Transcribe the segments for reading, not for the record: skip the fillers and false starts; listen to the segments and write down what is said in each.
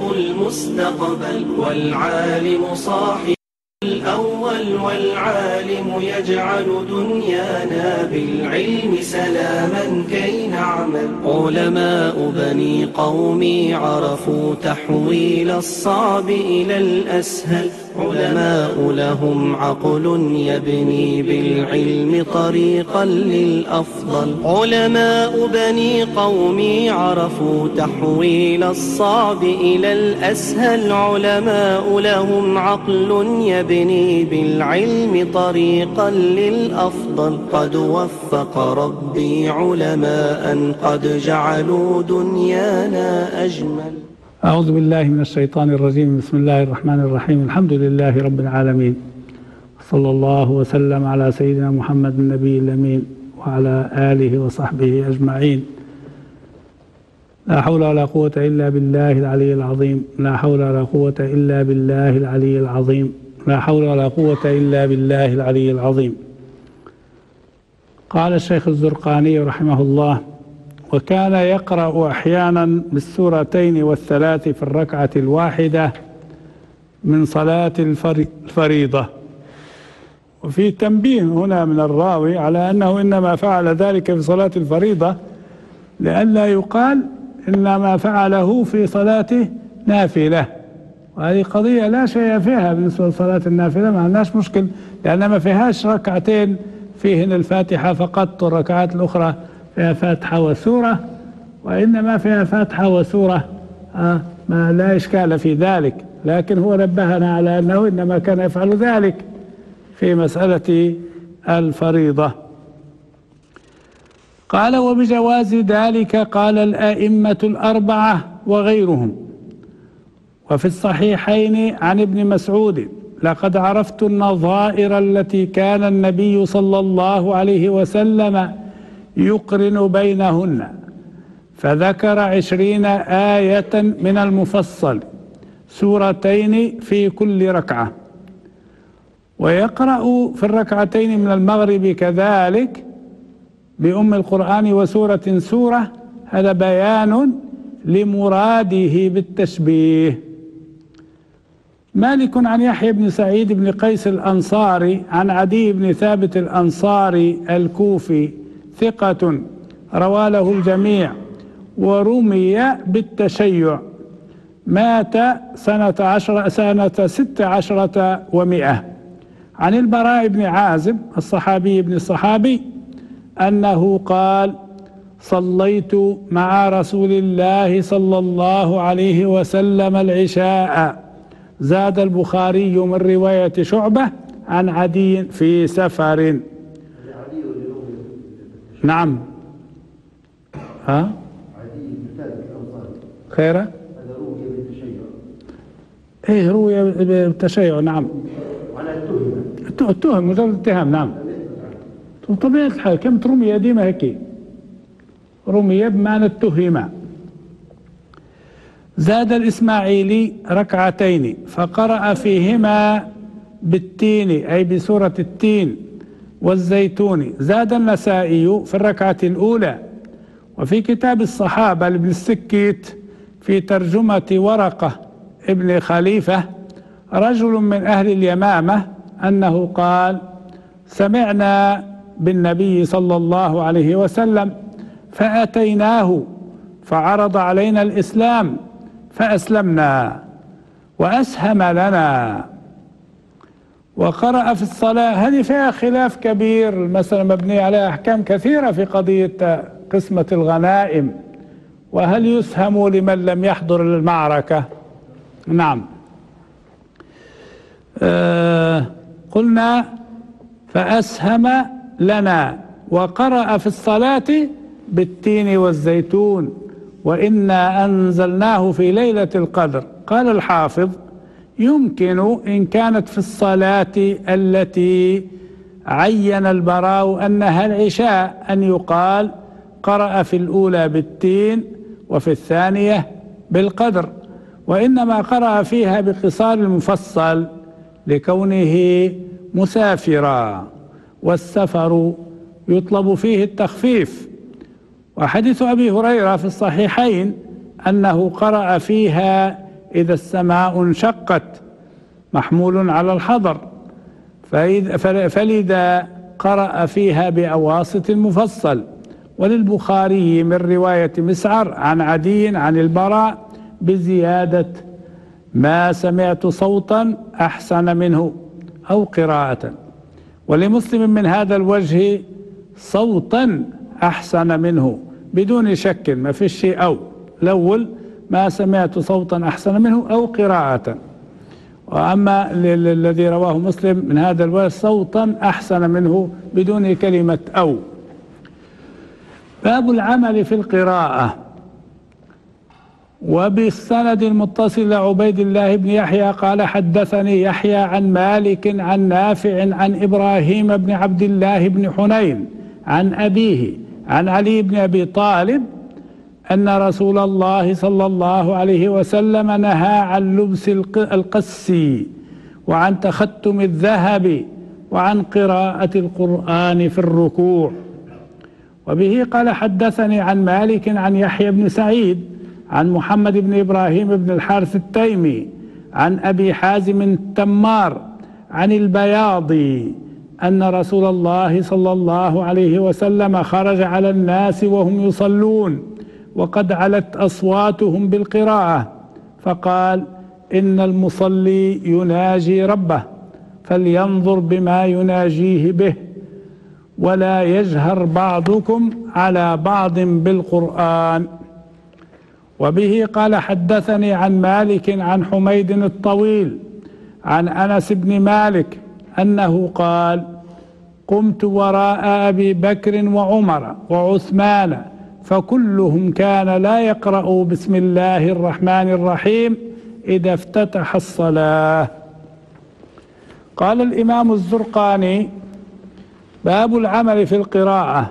المستقبل، والعالم صاحب الأول، والعالم يجعل دنيانا بالعلم سلاما كي نعمل. علماء بني قومي عرفوا تحويل الصعب إلى الأسهل، علماء لهم عقل يبني بالعلم طريقا للأفضل. علماء بني قومي عرفوا تحويل الصعب إلى الأسهل، علماء لهم عقل يبني بالعلم طريقا للأفضل. قد وفق ربي علماء قد جعلوا دنيانا أجمل. أعوذ بالله من الشيطان الرجيم. بسم الله الرحمن الرحيم. الحمد لله رب العالمين، صلى الله وسلم على سيدنا محمد النبي الأمين وعلى آله وصحبه أجمعين. لا حول ولا قوة إلا بالله العلي العظيم، لا حول ولا قوة إلا بالله العلي العظيم، لا حول ولا قوة إلا بالله العلي العظيم. قال الشيخ الزرقاني رحمه الله: وكان يقرأ أحيانا بالسورتين والثلاث في الركعة الواحدة من صلاة الفريضة. وفي تنبيه هنا من الراوي على أنه إنما فعل ذلك في صلاة الفريضة لئلا يقال إنما فعله في صلاة نافلة، وهذه قضية لا شيء فيها بالنسبة لصلاة النافلة، ما عندناش مشكل، لأن ما فيهاش ركعتين فيهن الفاتحة فقط، والركعات الأخرى فيها فاتحة وسورة، وإنما فيها فاتحة وسورة ما لا إشكال في ذلك. لكن هو نبهنا على أنه إنما كان يفعل ذلك في مسألة الفريضة. قال: وبجواز ذلك قال الأئمة الأربعة وغيرهم. وفي الصحيحين عن ابن مسعود: لقد عرفت النظائر التي كان النبي صلى الله عليه وسلم يقرن بينهن، فذكر 20 آية من المفصل، سورتين في كل ركعة، ويقرأ في الركعتين من المغرب كذلك بأم القرآن وسورة سورة. هذا بيان لمراده بالتشبيه. مالك عن يحيى بن سعيد بن قيس الأنصاري عن عدي بن ثابت الأنصاري الكوفي ثقة روى له الجميع، ورمي بالتشيع، مات سنة 16 و100. عن البراء بن عازب الصحابي ابن الصحابي أنه قال: صليت مع رسول الله صلى الله عليه وسلم العشاء. زاد البخاري من رواية شعبة عن عدي في سفر. نعم. ها؟ خيره؟ ايه روي بالتشيع. نعم. اتهم مجرد اتهام. نعم. طبيعة الحال كلمة رمي ديما هيك، رمي بمعنى اتهم. زاد الإسماعيلي ركعتين فقرأ فيهما بالتين أي بسورة التين والزيتون. زاد النسائي في الركعة الأولى. وفي كتاب الصحابة لابن السكيت في ترجمة ورقة ابن خليفة رجل من أهل اليمامة أنه قال: سمعنا بالنبي صلى الله عليه وسلم فأتيناه فعرض علينا الإسلام فأسلمنا وأسهم لنا. وقرأ في الصلاة. هذه فيها خلاف كبير، المسألة مبنية على أحكام كثيرة في قضية قسمة الغنائم، وهل يسهم لمن لم يحضر المعركة؟ نعم. قلنا فأسهم لنا. وقرأ في الصلاة بالتين والزيتون وإنا أنزلناه في ليلة القدر. قال الحافظ: يمكن إن كانت في الصلاة التي عين البراء أنها العشاء أن يقال قرأ في الأولى بالتين وفي الثانية بالقدر، وإنما قرأ فيها بقصار المفصل لكونه مسافرا، والسفر يطلب فيه التخفيف. وحديث أبي هريرة في الصحيحين أنه قرأ فيها إذا السماء انشقت محمول على الحضر، فلذا قرأ فيها بأواسط المفصل. وللبخاري من رواية مسعر عن عدي عن البراء بزيادة ما سمعت صوتا أحسن منه أو قراءة. ولمسلم من هذا الوجه صوتا أحسن منه بدون شك، ما في شيء أو الأول ما سمعت صوتا أحسن منه أو قراءة. وأما الذي رواه مسلم من هذا الوجه صوتا أحسن منه بدون كلمة أو. باب العمل في القراءة. وبالسند المتصل لعبيد الله بن يحيى قال حدثني يحيى عن مالك عن نافع عن إبراهيم بن عبد الله بن حنين عن أبيه عن علي بن أبي طالب أن رسول الله صلى الله عليه وسلم نهى عن لبس القسي وعن تختم الذهب وعن قراءة القرآن في الركوع. وبه قال حدثني عن مالك عن يحيى بن سعيد عن محمد بن إبراهيم بن الحارث التيمي عن أبي حازم التمار عن البياضي أن رسول الله صلى الله عليه وسلم خرج على الناس وهم يصلون وقد علت أصواتهم بالقراءة، فقال: إن المصلي يناجي ربه فلينظر بما يناجيه به، ولا يجهر بعضكم على بعض بالقرآن. وبه قال حدثني عن مالك عن حميد الطويل عن أنس بن مالك أنه قال: قمت وراء أبي بكر وعمر وعثمان فكلهم كان لا يقرأ بسم الله الرحمن الرحيم إذا افتتح الصلاة. قال الإمام الزرقاني: باب العمل في القراءة.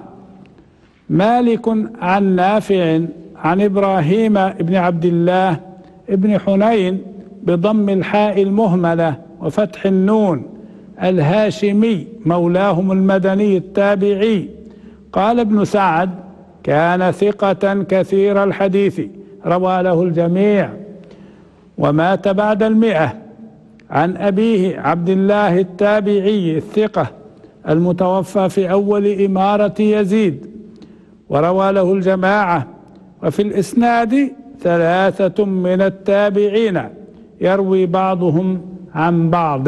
مالك عن نافع عن إبراهيم بن عبد الله بن حنين بضم الحاء المهملة وفتح النون الهاشمي مولاهم المدني التابعي. قال ابن سعد: كان ثقة كثير الحديث روى له الجميع ومات بعد 100. عن أبيه عبد الله التابعي الثقة المتوفى في أول إمارة يزيد وروى له الجماعة. وفي الإسناد 3 من التابعين يروي بعضهم عن بعض،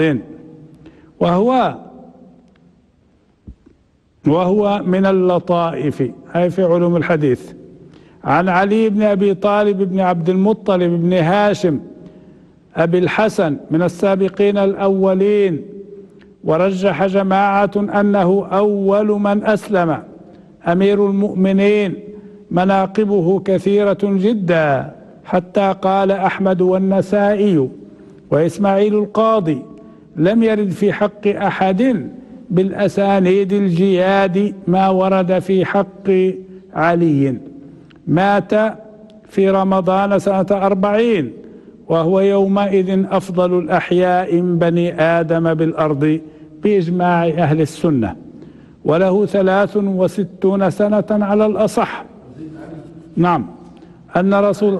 وهو من اللطائف أي في علوم الحديث. عن علي بن أبي طالب بن عبد المطلب بن هاشم أبي الحسن من السابقين الأولين، ورجح جماعة أنه أول من أسلم. أمير المؤمنين مناقبه كثيرة جدا، حتى قال أحمد والنسائي وإسماعيل القاضي: لم يرد في حق أحد بالأسانيد الجياد ما ورد في حق علي. مات في رمضان سنة 40 وهو يومئذ أفضل الأحياء من بني آدم بالأرض بإجماع أهل السنة، وله 63 سنة على الأصح. نعم، أن رسول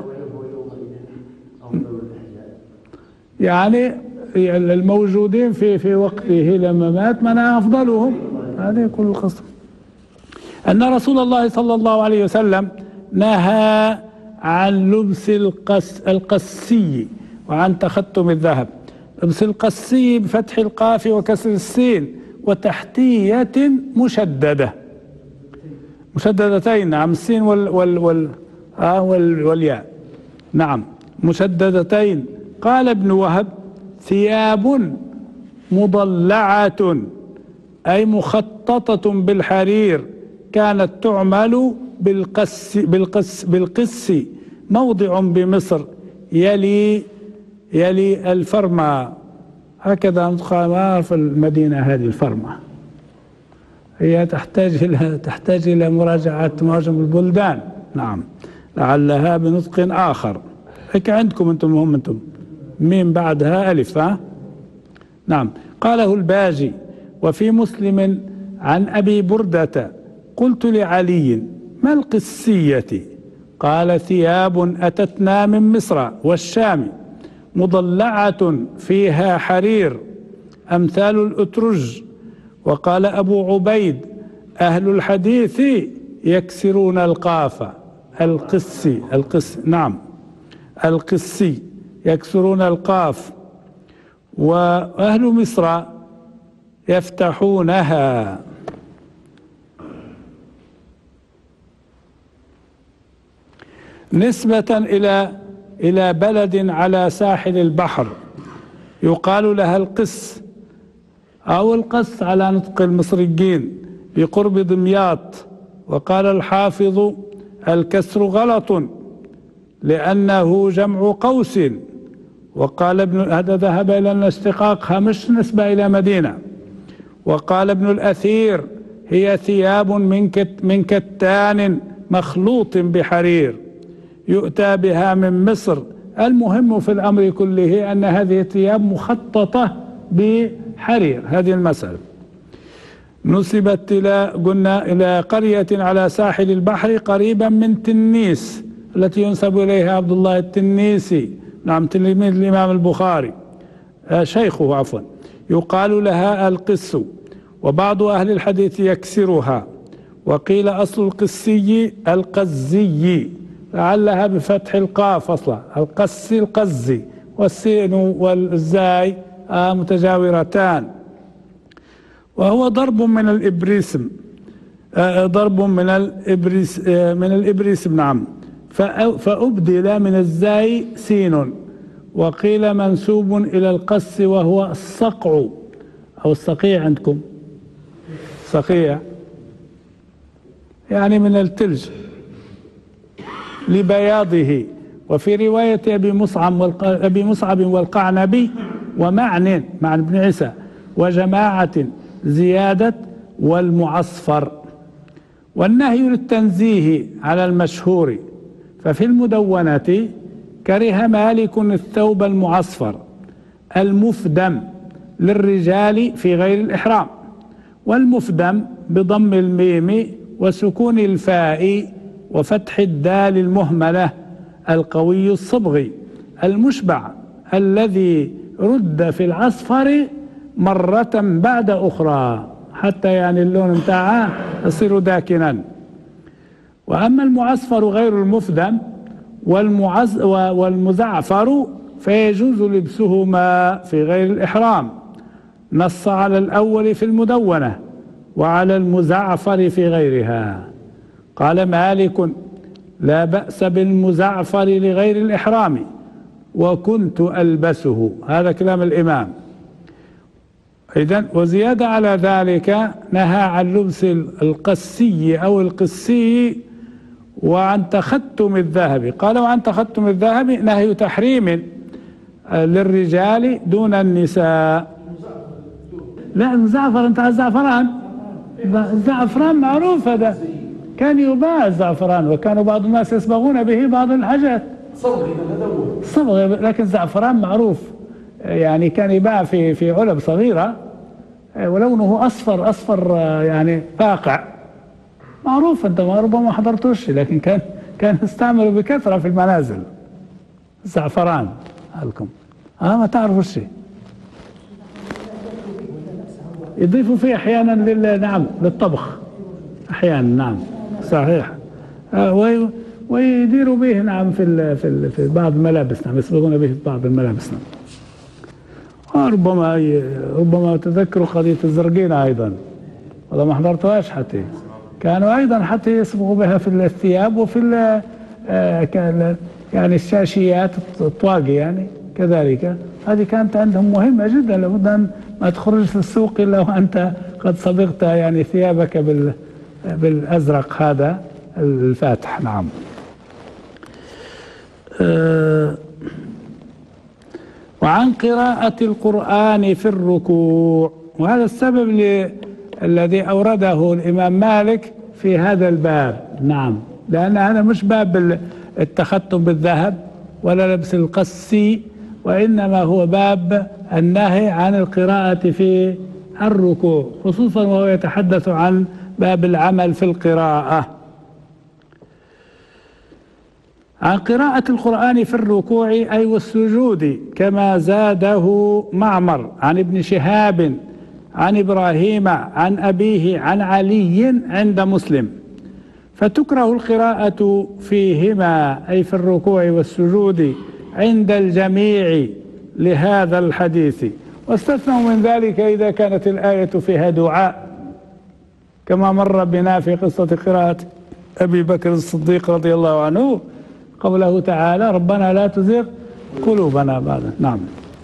يعني الموجودين في وقته لما مات من أفضلهم، هذه كل القصة. أن رسول الله صلى الله عليه وسلم نهى عن لبس القسي وعن تختم الذهب. لبس القسي بفتح القاف وكسر السين وتحتية مشددة، مشددتين، نعم، السين والياء، نعم، مشددتين. قال ابن وهب: ثياب مضلعة أي مخططة بالحرير كانت تعمل بالقس موضع بمصر يلي الفرما. هكذا نطقها في المدينة هذه الفرما، هي تحتاج إلى مراجعة معجم البلدان، نعم، لعلها بنطق آخر. هيك عندكم أنتم ميم بعدها ألف، نعم. قاله الباجي. وفي مسلم عن أبي بردة: قلت لعلي: ما القسية؟ قال: ثياب أتتنا من مصر والشام مضلعة فيها حرير أمثال الأترج. وقال أبو عبيد: أهل الحديث يكسرون القاف. القسي نعم، القسي يكسرون القاف. وأهل مصر يفتحونها. نسبة إلى بلد على ساحل البحر يقال لها القس أو القس على نطق المصريين بقرب دمياط. وقال الحافظ: الكسر غلط لأنه جمع قوس. وقال هذا ذهب إلى أن اشتقاقها مش نسبة إلى مدينة. وقال ابن الأثير: هي ثياب من كتان مخلوط بحرير يؤتى بها من مصر. المهم في الأمر كله أن هذه الثياب مخططة بحرير. هذه المسألة نسبت إلى قرية على ساحل البحر قريبا من تنيس التي ينسب إليها عبد الله التنيسي، نعم، تلميذ الإمام البخاري، شيخه عفوا. يقال لها القس. وبعض أهل الحديث يكسرها. وقيل أصل القسي القزي، لعلها بفتح القاف أصلا، القسي القزي، والسين والزاي متجاورتان. وهو ضرب من الإبريسم، من الإبريسم نعم. فأبدل من الزاي سين. وقيل منسوب إلى القس وهو الصقع أو الصقيع عندكم، صقيع يعني من التلج لبياضه. وفي رواية أبي مصعب والقعنبي ومعن بن عيسى وجماعة زيادة والمعصفر. والنهي للتنزيه على المشهور. ففي المدونة كره مالك الثوب المعصفر المفدم للرجال في غير الإحرام. والمفدم بضم الميم وسكون الفاء وفتح الدال المهملة القوي الصبغ المشبع الذي رد في العصفر مرة بعد أخرى حتى يعني اللون متاعه يصير داكنا. وأما المعصفر غير المفدم والمزعفر فيجوز لبسهما في غير الإحرام. نص على الأول في المدونة وعلى المزعفر في غيرها. قال مالك: لا بأس بالمزعفر لغير الإحرام وكنت ألبسه. هذا كلام الإمام. إذن وزيادة على ذلك نهى عن لبس القسي أو القسي وعن تختم الذهب. قال: وعن تختم الذهب نهي تحريم للرجال دون النساء. لا المزعفر، انت الزعفران، الزعفران معروف، هذا كان يباع الزعفران وكانوا بعض الناس يصبغون به بعض الحاجات صبغ، لكن الزعفران معروف يعني كان يباع في علب صغيرة ولونه أصفر يعني فاقع، معروف. انت ربما حضرتوش، لكن كان يستعملوا بكثرة في المنازل الزعفران. لكم ما تعرفوا الشيء، يضيفوا فيه احيانا نعم للطبخ احيانا، نعم صحيح. ويديروا به نعم في بعض الملابس، نعم يصبغون به في بعض الملابس. نعم ربما تذكروا قضية الزرقينة ايضا، والله ما حضرتوهاش. حتى كانوا ايضا حتى يصبغوا بها في الثياب وفي يعني الشاشيات الطواقي يعني كذلك. هذه كانت عندهم مهمة جدا، لابد أن ما تخرج في السوق إلا وأنت قد صبغت يعني ثيابك بالأزرق هذا الفاتح. نعم. وعن قراءة القرآن في الركوع، وهذا السبب الذي أورده الإمام مالك في هذا الباب. نعم، لأن هذا مش باب التختم بالذهب ولا لبس القسي، وإنما هو باب النهي عن القراءة في الركوع، خصوصا وهو يتحدث عن باب العمل في القراءة. عن قراءة القرآن في الركوع أي والسجود كما زاده معمر عن ابن شهاب عن إبراهيم عن أبيه عن علي عند مسلم. فتكره القراءة فيهما أي في الركوع والسجود عند الجميع لهذا الحديث، واستثنوا من ذلك إذا كانت الآية فيها دعاء، كما مر بنا في قصة قراءة أبي بكر الصديق رضي الله عنه قوله تعالى ربنا لا تزغ قلوبنا بعد. نعم.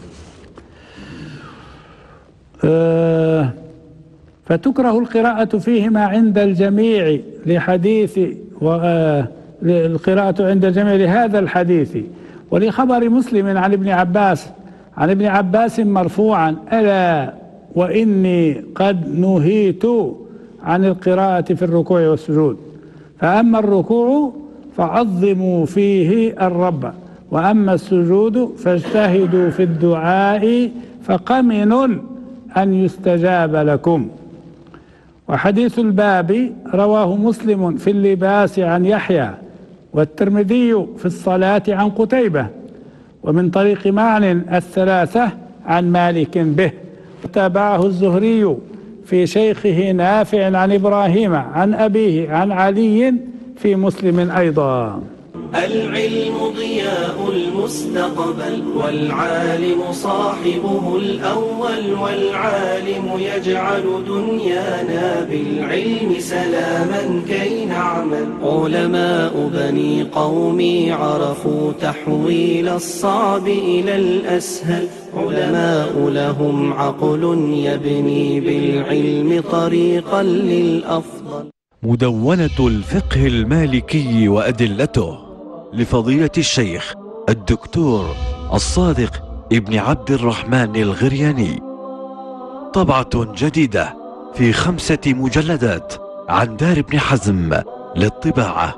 فتكره القراءة فيهما عند الجميع لحديث القراءة عند الجميع لهذا الحديث، ولخبر مسلم عن ابن عباس مرفوعا ألا وإني قد نهيت عن القراءة في الركوع والسجود، فأما الركوع فعظموا فيه الرب، وأما السجود فاجتهدوا في الدعاء فقمن أن يستجاب لكم. وحديث الباب رواه مسلم في اللباس عن يحيى، والترمذي في الصلاة عن قتيبة، ومن طريق معن الثلاثة عن مالك به، وتابعه الزهري في شيخه نافع عن إبراهيم عن أبيه عن علي في مسلم أيضا. العلم ضياء المستقبل والعالم صاحبه الأول، والعالم يجعل دنيانا بالعلم سلاما كي نعمل. علماء بني قومي عرفوا تحويل الصعب إلى الأسهل، علماء لهم عقل يبني بالعلم طريقا للأفضل. مدونة الفقه المالكي وأدلته لفضيلة الشيخ الدكتور الصادق ابن عبد الرحمن الغرياني، طبعة جديدة في 5 مجلدات عن دار ابن حزم للطباعة.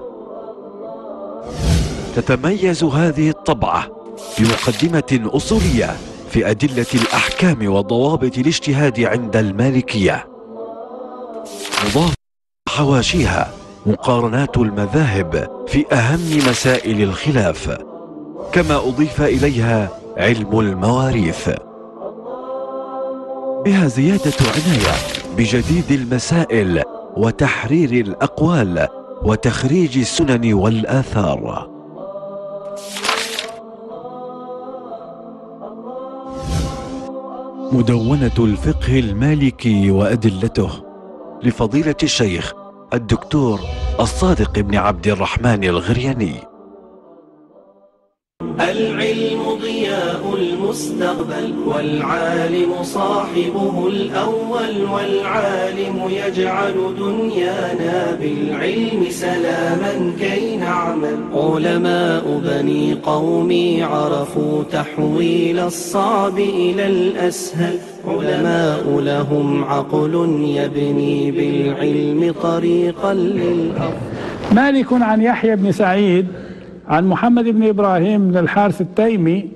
تتميز هذه الطبعة بمقدمة أصولية في أدلة الأحكام وضوابط الاجتهاد عند المالكية، مضاف حواشيها مقارنات المذاهب في أهم مسائل الخلاف، كما أضيف إليها علم المواريث، بها زيادة عناية بجديد المسائل وتحرير الأقوال وتخريج السنن والآثار. مدونة الفقه المالكي وأدلته لفضيلة الشيخ الدكتور الصادق بن عبد الرحمن الغرياني. العلم ضياء المستقبل والعالم صاحبه الأول، والعالم يجعل دنيانا بالعلم سلاما كي نعمل. علماء بني قومي عرفوا تحويل الصعب إلى الأسهل، علماء لهم عقل يبني بالعلم طريقا للأفضل. مالك عن يحيى بن سعيد عن محمد بن إبراهيم بن الحارث التيمي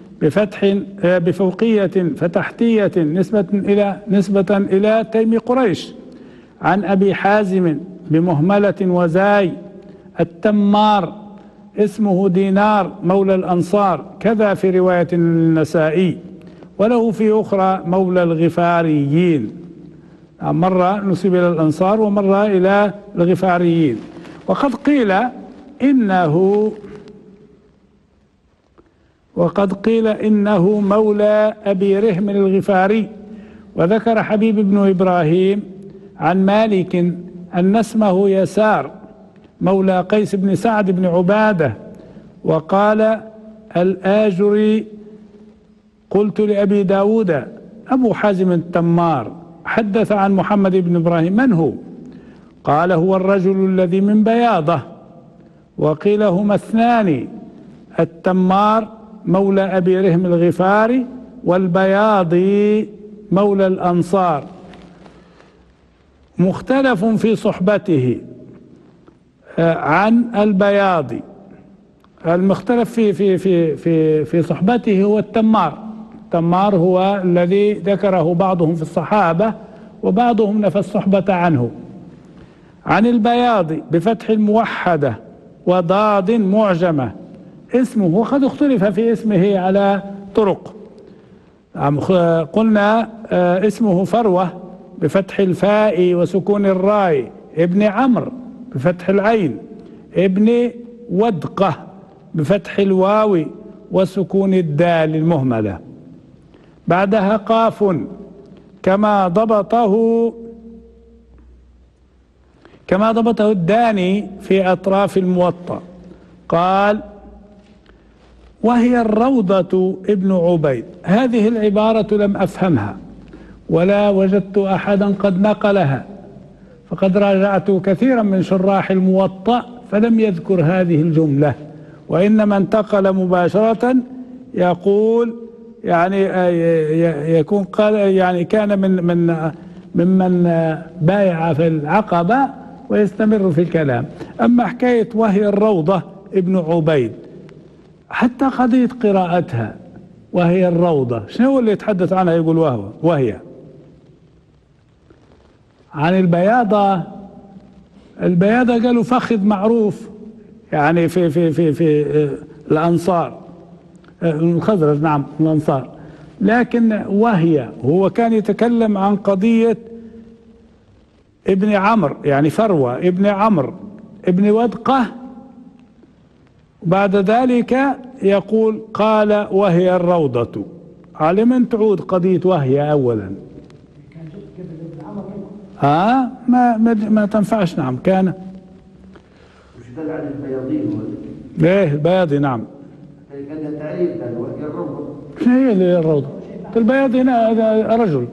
بفوقية فتحتية نسبة إلى تيم قريش، عن أبي حازم بمهملة وزاي التمار اسمه دينار مولى الأنصار، كذا في رواية النسائي، وله في أخرى مولى الغفاريين، مرة نسب إلى الأنصار ومرة إلى الغفاريين. وقد قيل إنه مولى أبي رهم الغفاري. وذكر حبيب بن إبراهيم عن مالك أن اسمه يسار مولى قيس بن سعد بن عبادة. وقال الآجري قلت لأبي داود أبو حازم التمار حدث عن محمد بن إبراهيم من هو؟ قال هو الرجل الذي من بياضة. وقيل هما اثنان، التمار مولى أبي رهم الغفاري والبياضي مولى الأنصار، مختلف في صحبته عن البياضي. المختلف في صحبته هو التمار. التمار هو الذي ذكره بعضهم في الصحابة وبعضهم نفى الصحبة عنه. عن البياضي بفتح الموحدة وضاد معجمة اسمه، وقد اختلف في اسمه على طرق. قلنا اسمه فروة بفتح الفاء وسكون الراء، ابن عمرو بفتح العين، ابن ودقة بفتح الواو وسكون الدال المهملة، بعدها قاف كما ضبطه الداني في أطراف الموطأ. قال: وهي الروضة ابن عبيد. هذه العبارة لم أفهمها ولا وجدت أحدا قد نقلها، فقد راجعت كثيرا من شراح الموطأ فلم يذكر هذه الجملة، وإنما انتقل مباشرة يقول يعني يكون قال يعني كان ممن بايع في العقبة ويستمر في الكلام. أما حكاية وهي الروضة ابن عبيد، حتى قضية قراءتها وهي الروضة، شنو اللي يتحدث عنها؟ يقول وهي عن البياضة. البياضة قالوا فخذ معروف يعني في الأنصار، الخزرج، نعم الأنصار. لكن وهي هو كان يتكلم عن قضية ابن عمرو، يعني فروة ابن عمرو ابن ودقة. بعد ذلك يقول قال وهي الروضة. على من تعود قضية وهي أولا؟ ما تنفعش. نعم كان مش دل على البياضين ليه البياضي؟ نعم كان تعريف وهي الروضة. شنو هي اللي الروضة؟ البياضي هنا رجل،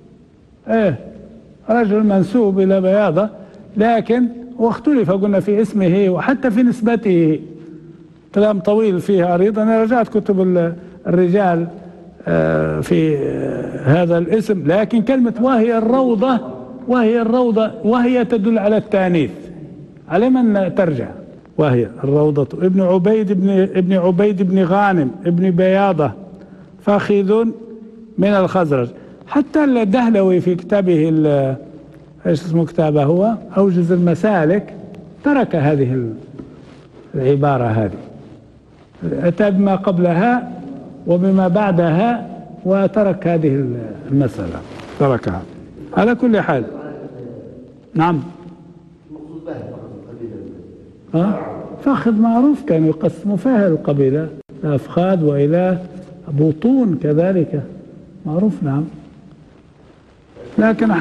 رجل منسوب إلى بياضة، لكن واختلف قلنا في اسمه وحتى في نسبته، كلام طويل فيه عريض. أنا رجعت كتب الرجال في هذا الاسم، لكن كلمة وهي الروضة وهي تدل على التانيث. على من ترجع؟ وهي الروضة ابن عبيد بن غانم ابن بياضة فاخذ من الخزرج. حتى الدهلوي في كتابه ايش اسمه كتابه هو أوجز المسالك ترك هذه العبارة هذه، أتى بما قبلها وبما بعدها وترك هذه المسألة، تركها. على كل حال نعم فاخذ معروف كانوا يقسموا فيها القبيلة أفخاذ وإلى بطون كذلك معروف. نعم لكن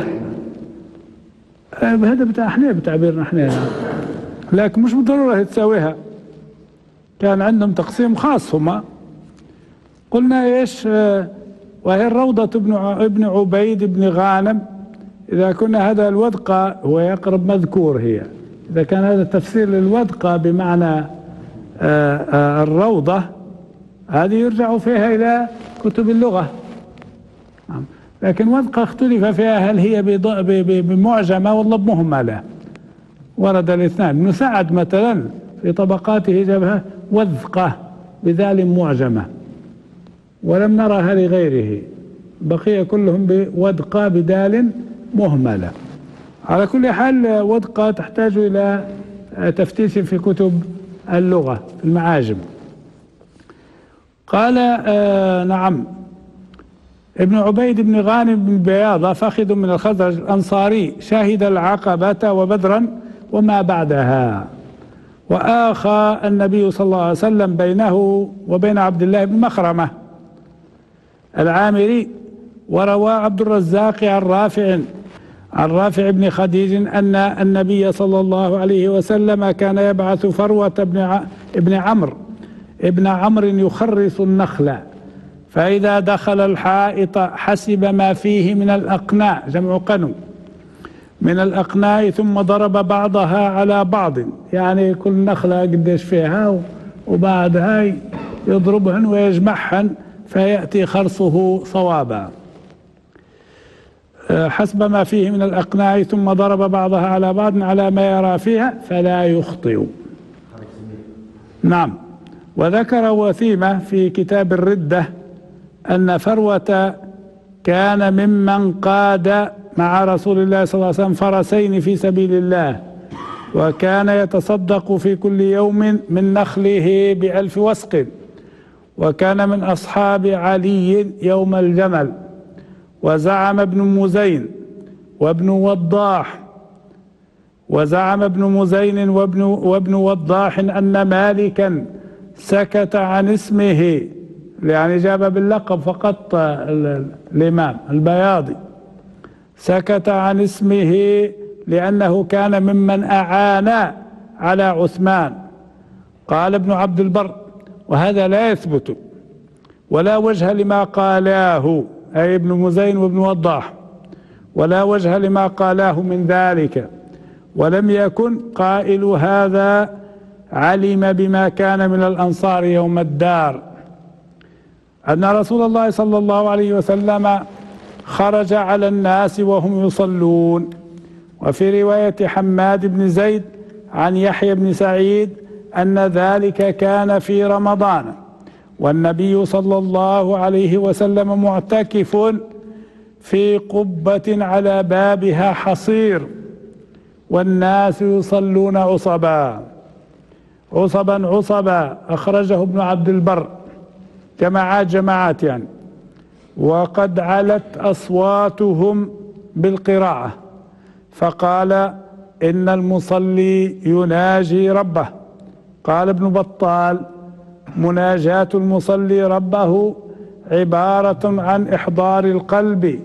هذا بتاع احنا بتعبيرنا احنا، لكن مش بالضرورة تساويها، كان عندهم تقسيم خاص. هما قلنا ايش؟ وهي الروضة ابن عبيد بن غانم. إذا كنا هذا الودقة هو يقرب مذكور، هي إذا كان هذا تفسير للودقة بمعنى الروضة، هذه يرجع فيها إلى كتب اللغة. لكن ودقة اختلف فيها هل هي بمعجمة ولا بمهملة، ورد الاثنان. ابن سعد مثلا في طبقاته جابها وذقة بذال معجمة، ولم نرها لغيره، بقي كلهم بودقة بدال مهملة. على كل حال ودقة تحتاج إلى تفتيش في كتب اللغة في المعاجم. قال نعم ابن عبيد بن غانم بن بياضة فاخذ من الخزرج الأنصاري، شهد العقبة وبدرا وما بعدها، وآخى النبي صلى الله عليه وسلم بينه وبين عبد الله بن مخرمة العامري. وروى عبد الرزاق عن رافع بن خديج أن النبي صلى الله عليه وسلم كان يبعث فروة ابن عمرو يخرس النخل، فإذا دخل الحائط حسب ما فيه من الأقناء، جمع قنو، من الأقناء، ثم ضرب بعضها على بعض، يعني كل نخلة قديش فيها وبعدها يضربهن ويجمعهن فيأتي خرصه صوابا، حسب ما فيه من الأقناع، ثم ضرب بعضها على بعض على ما يرى فيها فلا يخطئ. نعم. وذكر وثيمة في كتاب الردة أن فروة كان ممن قاد مع رسول الله صلى الله عليه وسلم فرسين في سبيل الله، وكان يتصدق في كل يوم من نخله ب1000 وسق. وكان من أصحاب علي يوم الجمل. وزعم ابن مزين وابن وضاح أن مالكا سكت عن اسمه، يعني جاب باللقب فقط الإمام البياضي، سكت عن اسمه لأنه كان ممن أعان على عثمان. قال ابن عبد البر: وهذا لا يثبت ولا وجه لما قالاه، أي ابن مزين وابن وضاح، ولا وجه لما قالاه من ذلك، ولم يكن قائل هذا علم بما كان من الأنصار يوم الدار. أن رسول الله صلى الله عليه وسلم خرج على الناس وهم يصلون. وفي رواية حماد بن زيد عن يحيى بن سعيد أن ذلك كان في رمضان، والنبي صلى الله عليه وسلم معتكف في قبة على بابها حصير، والناس يصلون عصبا. أخرجه ابن عبد البر، جماعات يعني. وقد علت أصواتهم بالقراءة، فقال: إن المصلي يناجي ربه. قال ابن بطال: مناجاة المصلي ربه عبارة عن إحضار القلب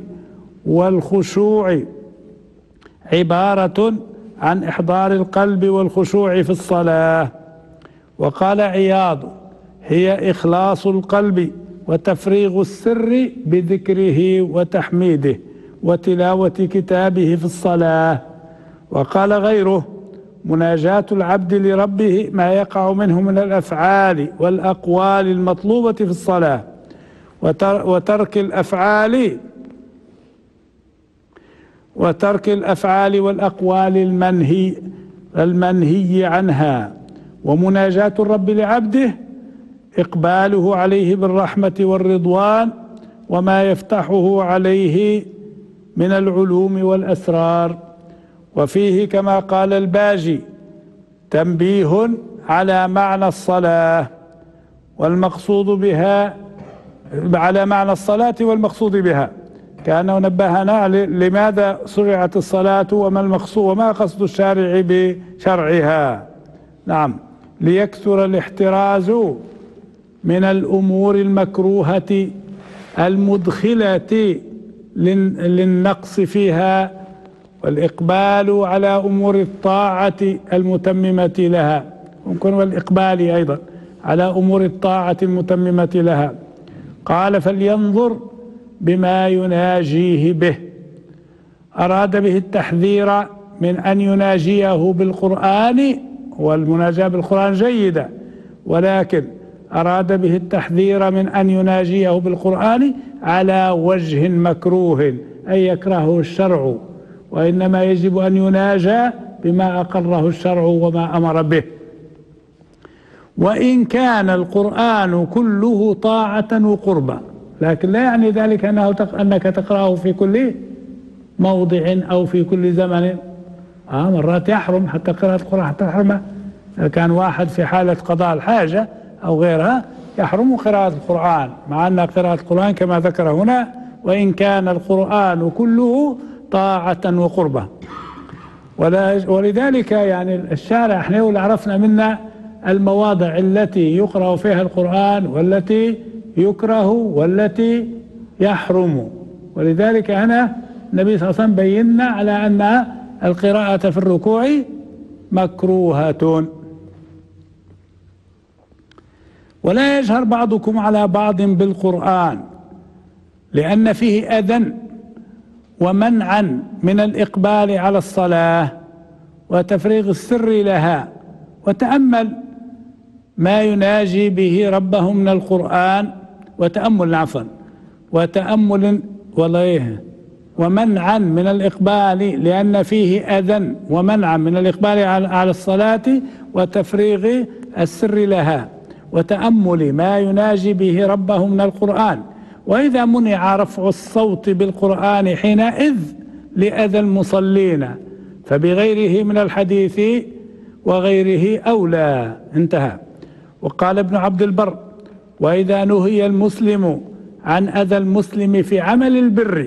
والخشوع في الصلاة. وقال عياض: هي إخلاص القلب وتفريغ السر بذكره وتحميده وتلاوة كتابه في الصلاة. وقال غيره: مناجاة العبد لربه ما يقع منه من الأفعال والأقوال المطلوبة في الصلاة، وترك الأفعال والأقوال المنهي عنها. ومناجاة الرب لعبده إقباله عليه بالرحمة والرضوان وما يفتحه عليه من العلوم والأسرار. وفيه كما قال الباجي تنبيه على معنى الصلاة والمقصود بها، على معنى الصلاة والمقصود بها، كأنه نبهنا لماذا شرعت الصلاة وما المقصود وما قصد الشارع بشرعها. نعم، ليكثر الاحتراز من الأمور المكروهة المدخلة للنقص فيها، والإقبال على أمور الطاعة المتممة لها، ممكن والإقبال أيضا على أمور الطاعة المتممة لها. قال: فلينظر بما يناجيه به. أراد به التحذير من أن يناجيه بالقرآن، والمناجاة بالقرآن جيدة، ولكن أراد به التحذير من أن يناجيه بالقرآن على وجه مكروه، أي يكرهه الشرع، وإنما يجب أن يناجى بما أقره الشرع وما أمر به. وإن كان القرآن كله طاعة وقربة، لكن لا يعني ذلك أنك تقرأه في كل موضع أو في كل زمن. مرات يحرم حتى قراءة القرآن، حتى يحرم كان واحد في حالة قضاء الحاجة أو غيرها يحرم قراءة القرآن، مع أن قراءة القرآن كما ذكر هنا: وإن كان القرآن كله طاعة وقربة. ولذلك يعني الشارع احنا عرفنا منا المواضع التي يقرأ فيها القرآن والتي يكره والتي يحرم. ولذلك هنا النبي صلى الله عليه وسلم بينا على أن القراءة في الركوع مكروهة. ولا يجهر بعضكم على بعض بالقرآن لأن فيه أذى ومنعا من الإقبال على الصلاة وتفريغ السر لها. وتأمل ما يناجي به ربه من القرآن، وتأمل ومنعا من الإقبال، لأن فيه أذى ومنعا من الإقبال على الصلاة وتفريغ السر لها، وتأمل ما يناجي به ربه من القرآن. وإذا منع رفع الصوت بالقرآن حينئذ لأذى المصلين، فبغيره من الحديث وغيره أولى. انتهى. وقال ابن عبد البر: وإذا نهي المسلم عن أذى المسلم في عمل البر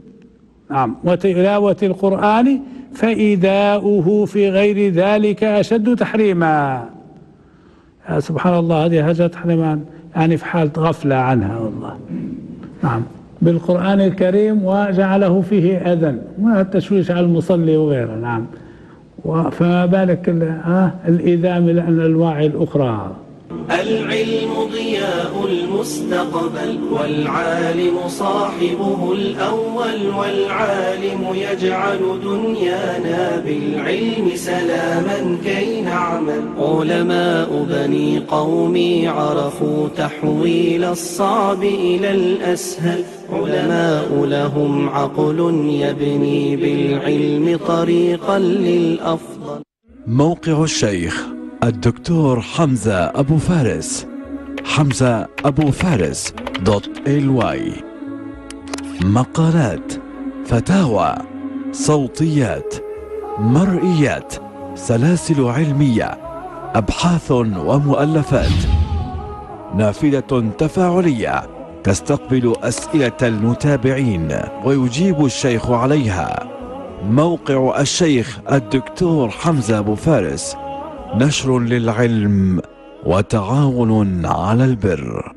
وتلاوة القرآن فإيذاؤه في غير ذلك أشد تحريما. سبحان الله، هذه حاجة تحريما يعني في حالة غفلة عنها والله. بالقرآن الكريم وجعله فيه أذى والتشويش على المصلي وغيره. فما بالك الإيذاء من الأنواع الأخرى. العلم ضياء المستقبل والعالم صاحبه الأول، والعالم يجعل دنيانا بالعلم سلاما كي نعمل. علماء بني قومي عرفوا تحويل الصعب إلى الأسهل، علماء لهم عقل يبني بالعلم طريقا للأفضل. موقع الشيخ الدكتور حمزة أبو فارس، حمزة أبو فارس .ly. مقالات، فتاوى، صوتيات، مرئيات، سلاسل علمية، أبحاث ومؤلفات، نافذة تفاعلية تستقبل أسئلة المتابعين ويجيب الشيخ عليها. موقع الشيخ الدكتور حمزة أبو فارس، نشر للعلم وتعاون على البر.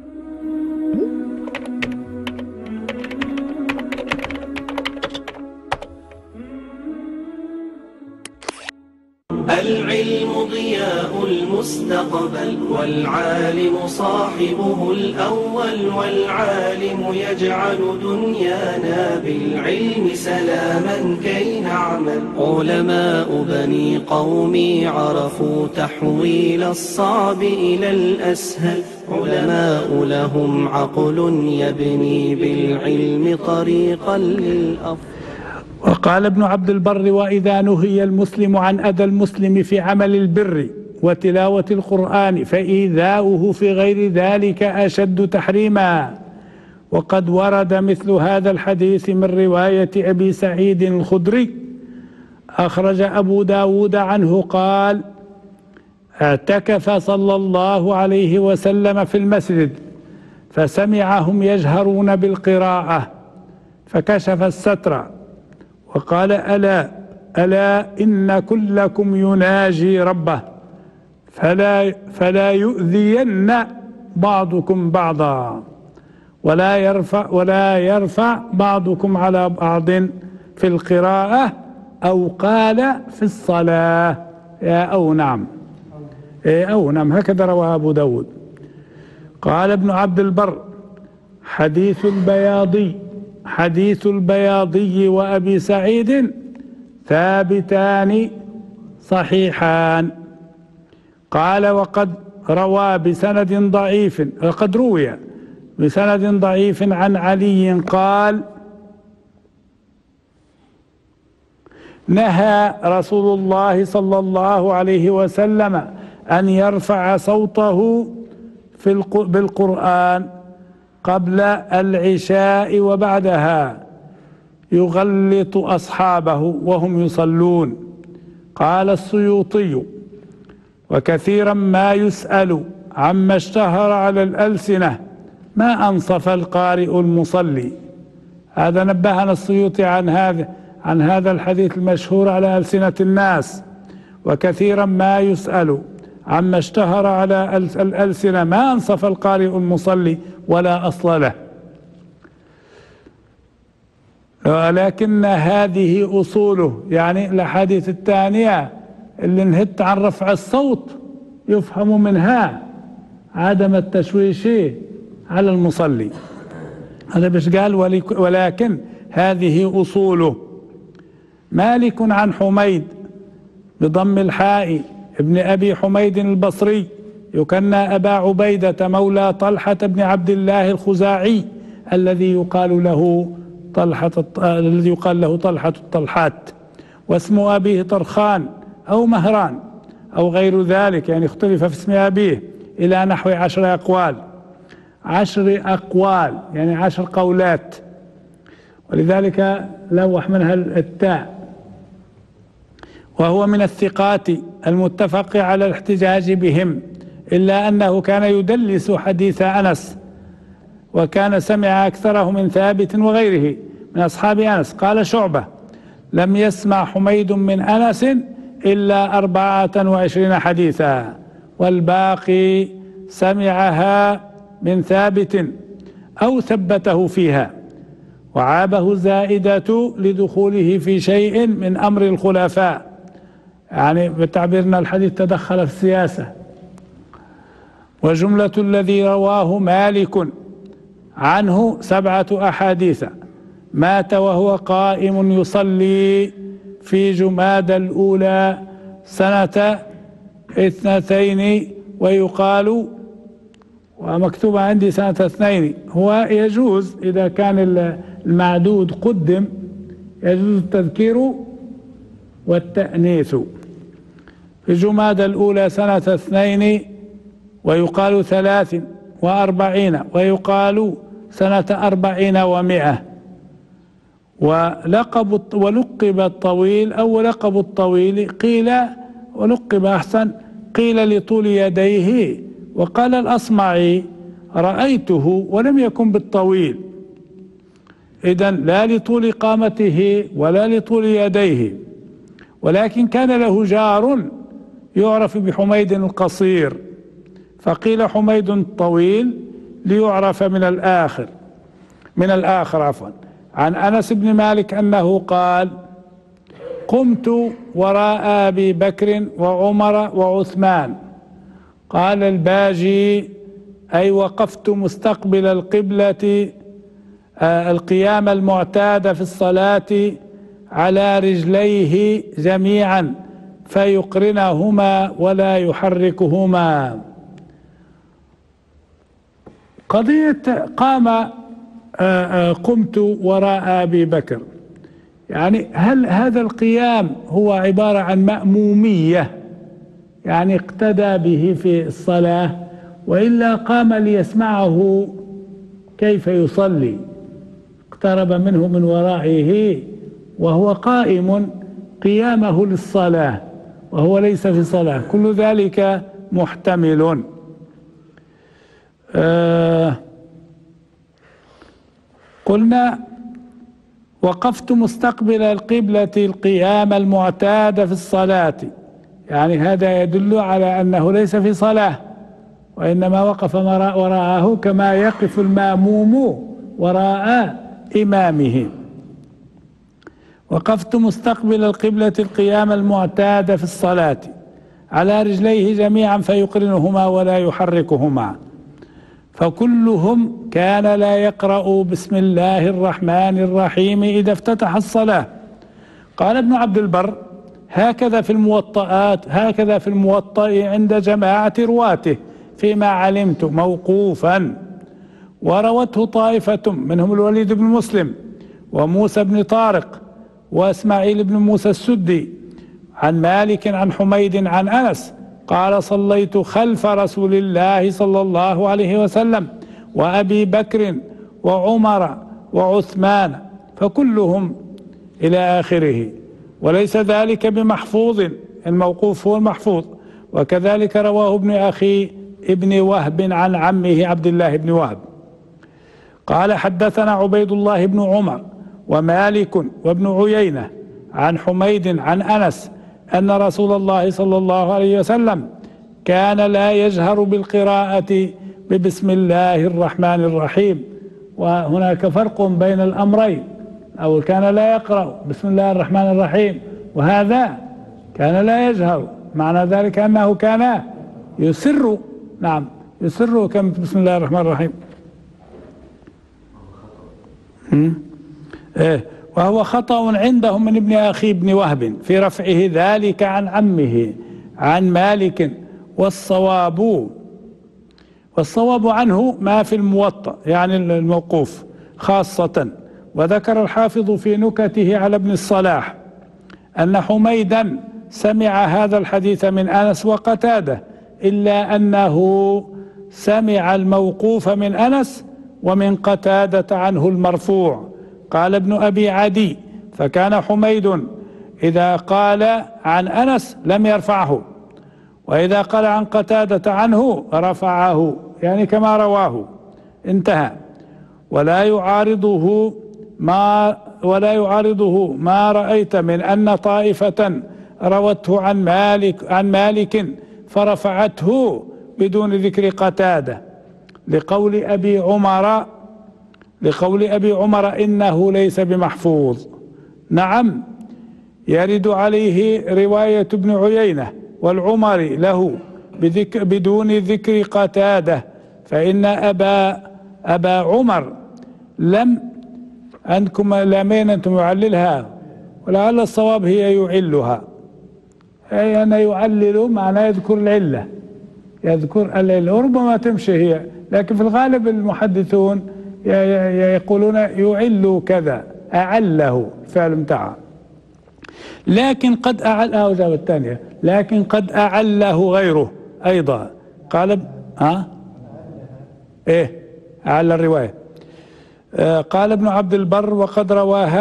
العلم ضياء المستقبل والعالم صاحبه الأول، والعالم يجعل دنيانا بالعلم سلاما كي نعمل. علماء بني قومي عرفوا تحويل الصعب إلى الأسهل، علماء لهم عقل يبني بالعلم طريقا للأفضل. وقال ابن عبد البر: وإذا نهي المسلم عن أذى المسلم في عمل البر وتلاوة القرآن فإيذاؤه في غير ذلك أشد تحريما. وقد ورد مثل هذا الحديث من رواية أبي سعيد الخدري، أخرج أبو داود عنه قال: اعتكف صلى الله عليه وسلم في المسجد فسمعهم يجهرون بالقراءة فكشف الستر وقال: ألا إن كلكم يناجي ربه فلا يؤذين بعضكم بعضا ولا يرفع بعضكم على بعض في القراءة أو قال في الصلاة. أو نعم هكذا رواه أبو داود. قال ابن عبد البر: حديث البياضي وأبي سعيد ثابتان صحيحان. قال: وقد روى بسند ضعيف عن علي قال: نهى رسول الله صلى الله عليه وسلم أن يرفع صوته بالقرآن قبل العشاء وبعدها يغلط أصحابه وهم يصلون. قال السيوطي: وكثيرا ما يسأل عما اشتهر على الألسنة ما أنصف القارئ المصلي. هذا نبهنا السيوطي عن هذا الحديث المشهور على ألسنة الناس: وكثيرا ما يسأل عما اشتهر على الألسنة ما أنصف القارئ المصلي ولا أصل له. ولكن هذه أصوله، يعني الأحاديث الثانية اللي نهت عن رفع الصوت يفهم منها عدم التشويش على المصلي. هذا بش قال: ولكن هذه أصوله. مالك عن حميد بضم الحاء ابن أبي حميد البصري يكنى أبا عبيدة مولى طلحة بن عبد الله الخزاعي الذي يقال له طلحة الطلحات، واسم أبيه طرخان أو مهران أو غير ذلك، يعني اختلف في اسم أبيه إلى نحو 10 أقوال. 10 أقوال يعني 10 قولات، ولذلك لوح منها التاء. وهو من الثقات المتفق على الاحتجاج بهم، إلا أنه كان يدلس حديث أنس، وكان سمع أكثره من ثابت وغيره من أصحاب أنس. قال شعبة: لم يسمع حميد من أنس إلا 24 حديثا، والباقي سمعها من ثابت أو ثبته فيها. وعابه زائدة لدخوله في شيء من أمر الخلفاء، يعني بتعبيرنا الحديث تدخل في السياسة. وجملة الذي رواه مالك عنه 7 أحاديث: مات وهو قائم يصلي في جمادى الأولى سنة 2، ويقال، ومكتوب عندي سنة 2. هو يجوز إذا كان المعدود قدم يجوز التذكير والتأنيث. في جمادى الأولى سنة 2، ويقال 43، ويقال سنة 40 و100. ولقب الطويل أو لقب الطويل قيل، ولقب أحسن، قيل لطول يديه. وقال الأصمعي: رأيته ولم يكن بالطويل، إذن لا لطول قامته ولا لطول يديه، ولكن كان له جار يعرف بحميد القصير، فقيل حميد طويل ليعرف من الآخر عفوا. عن أنس بن مالك أنه قال: قمت وراء أبي بكر وعمر وعثمان. قال الباجي: أي وقفت مستقبل القبلة القيام المعتاد في الصلاة على رجليه جميعا فيقرنهما ولا يحركهما. قضية قمت وراء أبي بكر، يعني هل هذا القيام هو عبارة عن مأمومية، يعني اقتدى به في الصلاة، وإلا قام ليسمعه كيف يصلي، اقترب منه من ورائه وهو قائم قيامه للصلاة وهو ليس في صلاة؟ كل ذلك محتمل. قلنا: وقفت مستقبل القبلة القيام المعتاد في الصلاة، يعني هذا يدل على أنه ليس في صلاة، وإنما وقف وراءه كما يقف المأموم وراء إمامه. وقفت مستقبل القبلة القيام المعتاد في الصلاة على رجليه جميعا فيقرنهما ولا يحركهما. فكلهم كان لا يقرأ بسم الله الرحمن الرحيم إذا افتتح الصلاة. قال ابن عبد البر: هكذا في الموطأ عند جماعة رواته فيما علمت موقوفا، وروته طائفة منهم الوليد بن مسلم وموسى بن طارق وإسماعيل بن موسى السدي عن مالك عن حميد عن أنس قال: صليت خلف رسول الله صلى الله عليه وسلم وأبي بكر وعمر وعثمان، فكلهم إلى آخره. وليس ذلك بمحفوظ، الموقوف هو المحفوظ. وكذلك رواه ابن أخي ابن وهب عن عمه عبد الله بن وهب. قال: حدثنا عبيد الله بن عمر ومالك وابن عيينة عن حميد عن أنس أن رسول الله صلى الله عليه وسلم كان لا يجهر بالقراءة ببسم الله الرحمن الرحيم. وهناك فرق بين الأمرين، أو كان لا يقرأ بسم الله الرحمن الرحيم، وهذا كان لا يجهر، معنى ذلك أنه كان يسر. نعم، يسر كم بسم الله الرحمن الرحيم. وهو خطأ عندهم من ابن أخي ابن وهب في رفعه ذلك عن عمه عن مالك، والصواب عنه ما في الموطأ، يعني الموقوف خاصة. وذكر الحافظ في نكته على ابن الصلاح أن حميدا سمع هذا الحديث من أنس وقتاده، إلا أنه سمع الموقوف من أنس ومن قتادة عنه المرفوع. قال ابن أبي عدي: فكان حميد إذا قال عن أنس لم يرفعه، وإذا قال عن قتادة عنه رفعه، يعني كما رواه، انتهى. ولا يعارضه ما رأيت من أن طائفة روته عن مالك فرفعته بدون ذكر قتادة، لقول أبي عمر إنه ليس بمحفوظ. نعم، يرد عليه رواية ابن عيينة والعمري له بدون ذكر قتادة، فإن أبا عمر لمين أنتم يعللها، ولعل الصواب هي يعلها، أي أنا يعلل معناه يذكر العلة، يذكر العلة، وربما تمشي هي، لكن في الغالب المحدثون يقولون يعل كذا، أعله الفعل متاعه، لكن قد أعله الثانية، لكن قد أعله غيره أيضا. قال أعل الرواية. قال ابن عبد البر وقد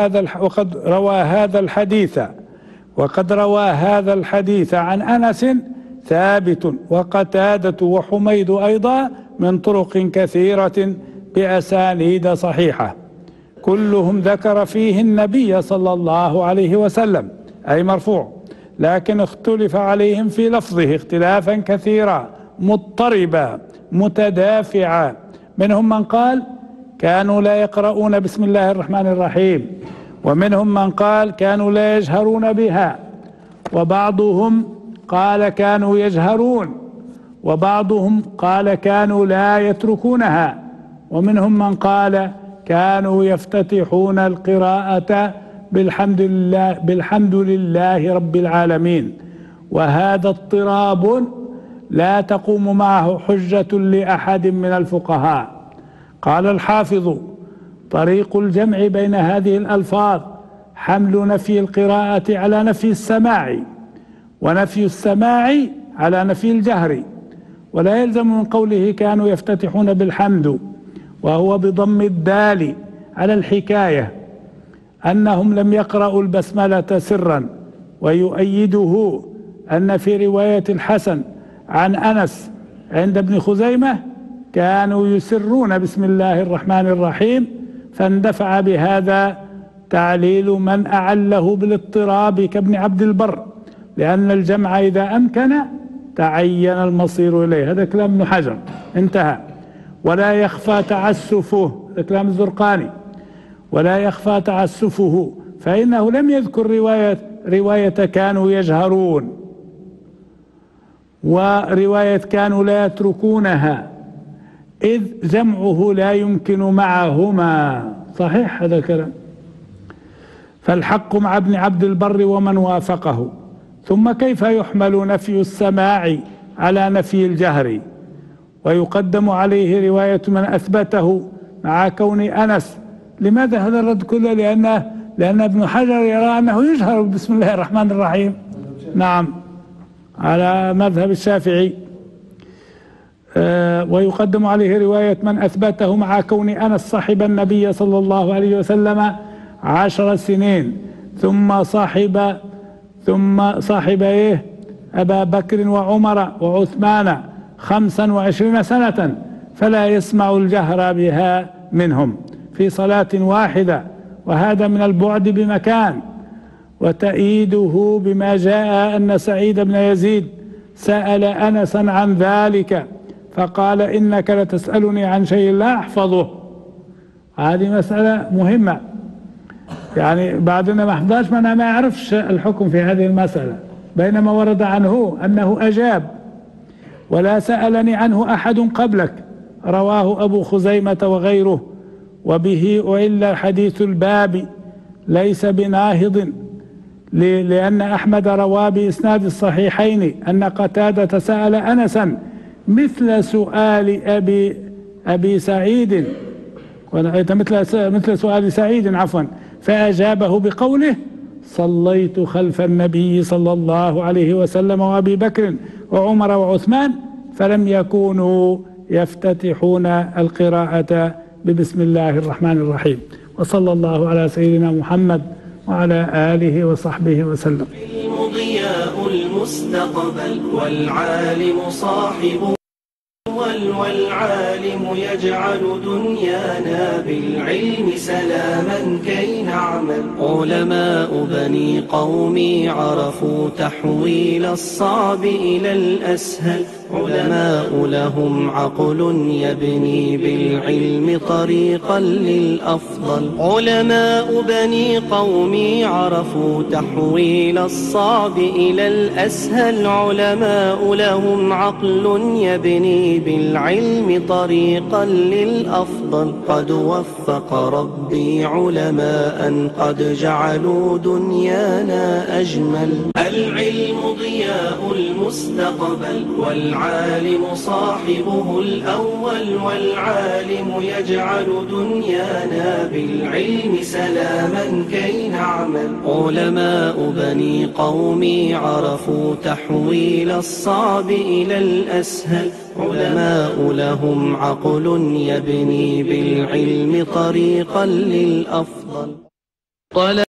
روى هذا الحديث عن أنس ثابت وقتادة وحميد أيضا من طرق كثيرة بأسانيد صحيحة، كلهم ذكر فيه النبي صلى الله عليه وسلم، أي مرفوع، لكن اختلف عليهم في لفظه اختلافا كثيرا مضطربا متدافعا. منهم من قال كانوا لا يقرؤون بسم الله الرحمن الرحيم، ومنهم من قال كانوا لا يجهرون بها، وبعضهم قال كانوا يجهرون، وبعضهم قال كانوا لا يتركونها، ومنهم من قال كانوا يفتتحون القراءة بالحمد لله رب العالمين. وهذا اضطراب لا تقوم معه حجة لأحد من الفقهاء. قال الحافظ طريق الجمع بين هذه الألفاظ حمل نفي القراءة على نفي السماع، ونفي السماع على نفي الجهر، ولا يلزم من قوله كانوا يفتتحون بالحمد وهو بضم الدال على الحكاية أنهم لم يقرأوا البسملة سرا، ويؤيده أن في رواية الحسن عن أنس عند ابن خزيمة كانوا يسرون بسم الله الرحمن الرحيم، فاندفع بهذا تعليل من أعله بالاضطراب كابن عبد البر، لأن الجمع إذا أمكن تعين المصير إليه. هذا كلام ابن حجر، انتهى. ولا يخفى تعسفه، هذا كلام الزرقاني، ولا يخفى تعسفه، فإنه لم يذكر رواية كانوا يجهرون ورواية كانوا لا يتركونها، إذ جمعه لا يمكن معهما. صحيح هذا الكلام. فالحق مع ابن عبد البر ومن وافقه. ثم كيف يحمل نفي السماع على نفي الجهر، ويقدم عليه رواية من أثبته مع كون أنس؟ لماذا هذا الرد كله؟ لأن ابن حجر يرى أنه يجهر بسم الله الرحمن الرحيم. نعم، على مذهب الشافعي. ويقدم عليه رواية من أثبته مع كون أنس صاحب النبي صلى الله عليه وسلم 10 سنين، ثم صاحب أبا بكر وعمر وعثمان 25 سنة، فلا يسمع الجهر بها منهم في صلاة واحدة، وهذا من البعد بمكان. وتأييده بما جاء أن سعيد بن يزيد سأل أنسا عن ذلك فقال إنك لتسألني عن شيء لا أحفظه. هذه مسألة مهمة، يعني بعضنا ما حفظهاش، ما يعرفش الحكم في هذه المسألة، بينما ورد عنه أنه أجاب: ولا سألني عنه أحد قبلك، رواه أبو خزيمة وغيره، وبه أعل حديث الباب ليس بناهض، لأن أحمد روى بإسناد الصحيحين أن قتادة سأل أنسا مثل سؤال أبي سعيد، مثل سؤال سعيد عفوا، فأجابه بقوله: صليت خلف النبي صلى الله عليه وسلم وأبي بكر وعمر وعثمان فلم يكونوا يفتتحون القراءة ببسم الله الرحمن الرحيم. وصلى الله على سيدنا محمد وعلى آله وصحبه وسلم. العلم ضياء المستقبل والعالم صاحبه والعالم يجعل دنيانا بالعلم سلاما كي نعمل. علماء بني قومي عرفوا تحويل الصعب إلى الأسهل. علماء لهم عقل يبني بالعلم طريقا للأفضل. علماء بني قومي عرفوا تحويل الصعب إلى الأسهل. علماء لهم عقل يبني بالعلم طريقا للأفضل. قد وفق ربي علماء قد جعلوا دنيانا أجمل. العلم ضياء المستقبل والعالم صاحبه الأول. والعالم يجعل دنيانا بالعلم سلاما كي نعمل. علماء بني قومي عرفوا تحويل الصعب إلى الأسهل. علماء لهم عقل يبني بالعلم طريقا للأفضل.